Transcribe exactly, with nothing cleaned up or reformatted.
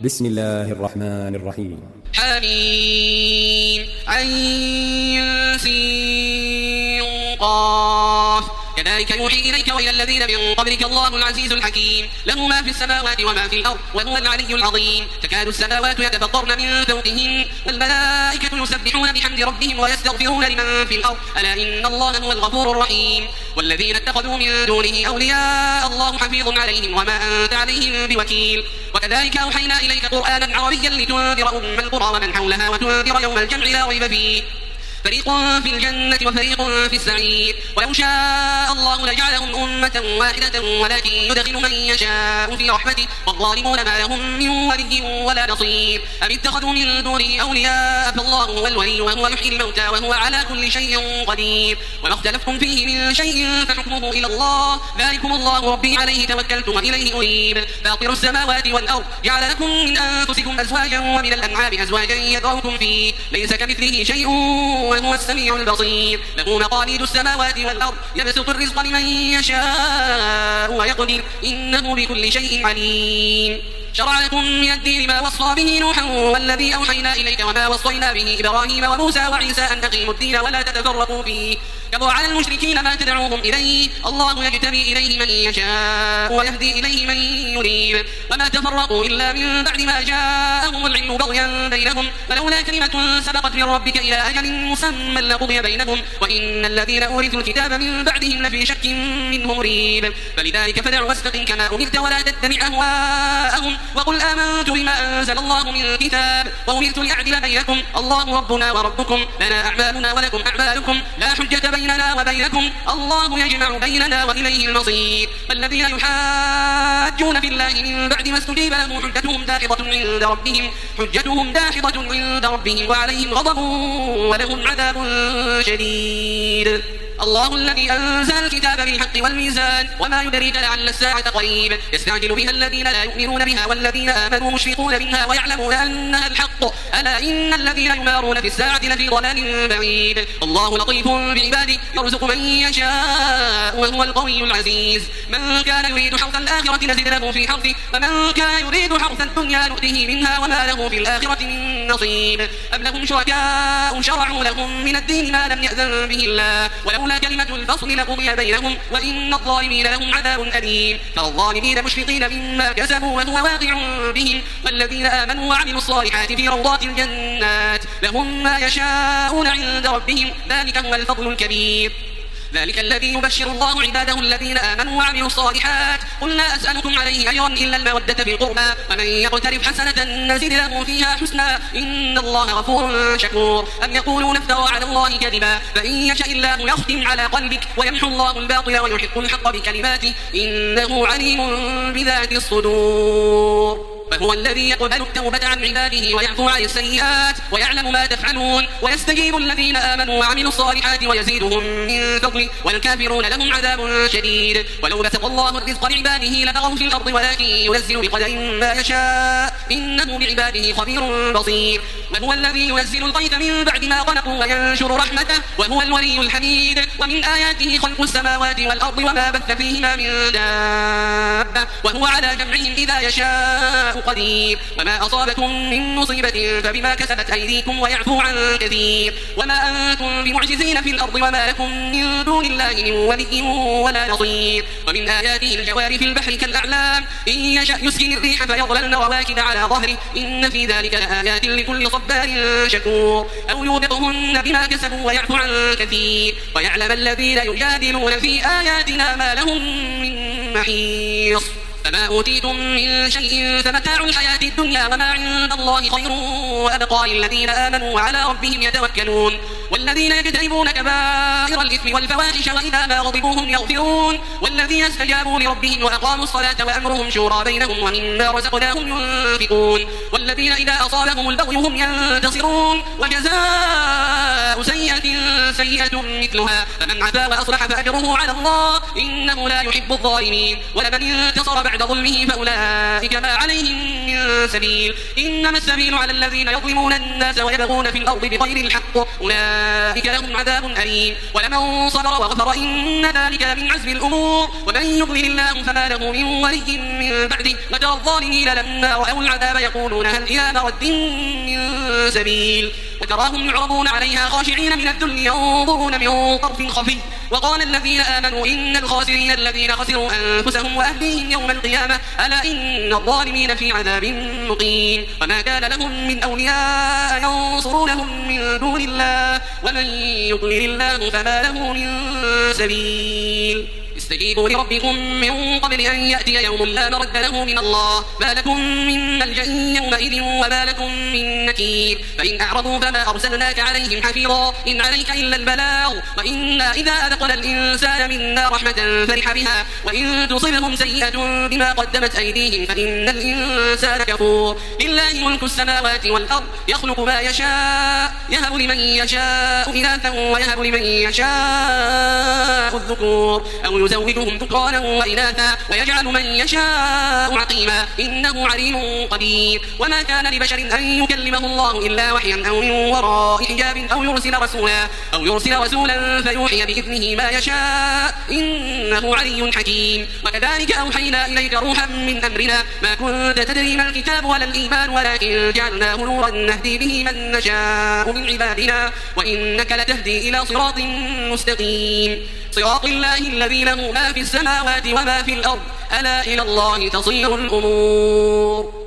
بسم الله الرحمن الرحيم. حميم عين سين قاف كذلك يوحي إليك وإلى الذين من قبلك الله العزيز الحكيم له ما في السماوات وما في الأرض وهو العلي العظيم. تكاد السماوات يتفطرن من فوقهن والملائكة يسبحون بحمد ربهم ويستغفرون لمن في الأرض ألا إن الله هو الغفور الرحيم. والذين اتخذوا من دونه أولياء الله حفيظ عليهم وما أنت عليهم بوكيل. وكذلك أوحينا إليك قرآنا عربيا لتنذر أم القرى ومن حولها وتنذر يوم الجمع لا ريب فيه فريق في الجنة وفريق في السعير. ولو شاء الله لجعلهم أمة واحدة ولكن يدخل من يشاء في رحمته والظالمون ما لهم من ولي ولا نصير. أم اتخذوا من دونه أولياء فالله هو الولي وهو يحيي الموتى وهو على كل شيء قدير. وما اختلفتم فيه من شيء فحكمه إلى الله ذلكم الله ربي عليه توكلت وإليه أنيب. فاطر السماوات والأرض جعل لكم من أنفسكم أزواجا ومن الأنعام أزواجا يذرؤكم فيه ليس كمثله شيء وهو السميع البصير. له مقاليد السماوات والأرض يبسط الرزق لمن يشاء ويقدر إنه بكل شيء عليم. شرع لكم من الدين ما وصى به نوحا والذي أوحينا إليك وما وصينا به إبراهيم وموسى وعيسى أن أقيموا الدين ولا تتفرقوا فيه كبر على المشركين ما تدعوهم إليه الله يجتبي إليه من يشاء ويهدي إليه من يريد. وما تفرقوا إلا من بعد ما جاءهم العلم بغيا بينهم ولولا كلمة سبقت من ربك إلى أجل مسمى لقضي بينهم وإن الذين أورثوا الكتاب من بعدهم لفي شك منه مريب. فلذلك فدع واستقم كما أمرت ولا تتبع أهواءهم وقل آمنت بما أنزل الله من كتاب وأمرت لأعدل بينكم الله ربنا وربكم لنا أعمالنا ولكم أعمالكم لا حجة بيننا وبينكم الله يجمع بيننا وإليه المصير. الذين يحاجون في الله من بعد ما استجيب له حجتهم داحضة عند ربهم حجتهم داحضة عند ربهم وعليهم غضب ولهم عذاب شديد. الله الذي أنزل الكتاب بالحق والميزان وما يدريك لعل الساعة قريب يستعجل بها الذين لا يؤمنون بها والذين آمنوا مشفقون منها ويعلمون أنها الحق ألا إن الذين يمارون في الساعة لفي ضلال بعيد. الله لطيف بعباده يرزق من يشاء وهو القوي العزيز. من كان يريد حرث الآخرة نزد له في حرثه ومن كان يريد حرث الدنيا نؤته منها وما له في الآخرة من نصيب. أم لهم شركاء شرعوا لهم من الدين ما لم يأذن به الله ولولا كلمة الفصل لقضي بينهم وإن الظالمين لهم عذاب أليم. فالظالمين مشفقين مما كسبوا وهو واقع بهم والذين آمنوا وعملوا الصالحات في روضات الجنات لهم ما يشاءون عند ربهم ذلك هو الفضل الكبير. ذلك الذي يبشر الله عباده الذين آمنوا وعملوا الصالحات قل لا أسألكم عليه أجرا إلا المودة في القربى ومن يقترف حسنة نزد له فيها حسنا إن الله غفور شكور. أم يقولون افترى على الله كذبا فإن يشاء الله يختم على قلبك ويمحو الله الباطل ويحق الحق بكلماته إنه عليم بذات الصدور. فهو الذي يقبل التوبة عن عباده ويعفو عن السيئات ويعلم ما تفعلون ويستجيب الذين آمنوا وعملوا الصالحات ويزيدهم من فضله والكافرون لهم عذاب شديد. ولو بسط الله الرزق لعباده لبغوا في الأرض ولكن ينزل بقدر ما يشاء إنه بعباده خبير بصير. وهو الذي ينزل الغيث من بعد ما قنطوا وينشر رحمته وهو الولي الحميد. ومن آياته خلق السماوات والأرض وما بث فيهما من دابة وهو على جمعهم إذا يشاء قدير. وما أصابكم من مصيبة فبما كسبت أيديكم ويعفو عن كثير. وما أنتم بمعجزين في الأرض وما لكم من دون الله من ولي ولا نصير. ومن آياته الجوار في البحر كالأعلام إن يشأ يسكن الريح فيظللن رواكد على ظهره إن في ذلك لآيات لكل صبار شكور. أو يوبقهن بما كسبوا ويعفو عن كثير ويعلم الذين يجادلون في آياتنا ما لهم من محيص. فما أوتيتم من شيء فمتاع الحياة الدنيا وما عند الله خير وأبقى للذين آمنوا وعلى ربهم يتوكلون. والذين يجتنبون كبائر الإثم والفواحش وإذا ما غضبوا هم يغفرون. والذين استجابوا لربهم وأقاموا الصلاة وأمرهم شورى بينهم ومما رزقناهم ينفقون. والذين إذا أصابهم البغي هم ينتصرون. وجزاء سيئة سيئة مثلها فمن عفا وأصلح فأجره على الله إنه لا يحب الظالمين ولمن انتصر بعد ظلمه فأولئك ما عليهم من سبيل إنما السبيل على الذين يظلمون الناس ويبغون في الأرض بغير الحق أولئك لهم عذاب أليم ولمن صبر وغفر إن ذلك من عزم الأمور ومن يضلل الله فما له من ولي من بعده وترى الظالمين لما رأوا العذاب يقولون هل إلى مرد من سبيل وتراهم يعرضون عليها خاشعين من الذل ينظرون من طرف خفي وقال الذين آمنوا إن الخاسرين الذين خسروا أنفسهم وأهليهم يوم القيامة ألا إن الظالمين في عذاب مقيم وما كان لهم من أولياء ينصرونهم من دون الله ومن يضلل الله فما له من سبيل استجيبوا لربكم من قبل أن يأتي يوم لا مرد له من الله ما لكم من ملجأ يومئذ وما لكم من نكير فإن أعرضوا فما أرسلناك عليهم حفيظا إن عليك إلا البلاغ وإنا إذا أذقنا الإنسان منا رحمة فرح بها وإن تصبهم سيئة بما قدمت أيديهم فإن الإنسان كفور لله ملك السماوات والأرض يخلق ما يشاء يهب لمن يشاء إناثا ويهب لمن يشاء الذكور أو يزوجهم ذكرانا وإناثا ويجعل من يشاء عقيما إنه عليم قدير وما كان لبشر أن يكلمه الله إلا وحيا أو من وراء حجاب أو يرسل رسولا أو يرسل رسولا فيوحي بإذنه ما يشاء إنه علي حكيم وكذلك أوحينا إليك روحا من أمرنا ما كنت تدري ما الكتاب ولا الإيمان ولكن جعلناه نورا نهدي به من نشاء من عبادنا وإنك لتهدي إلى صراط مستقيم صراط الله الذي له ما في السماوات وما في الأرض ألا إلى الله تصير الأمور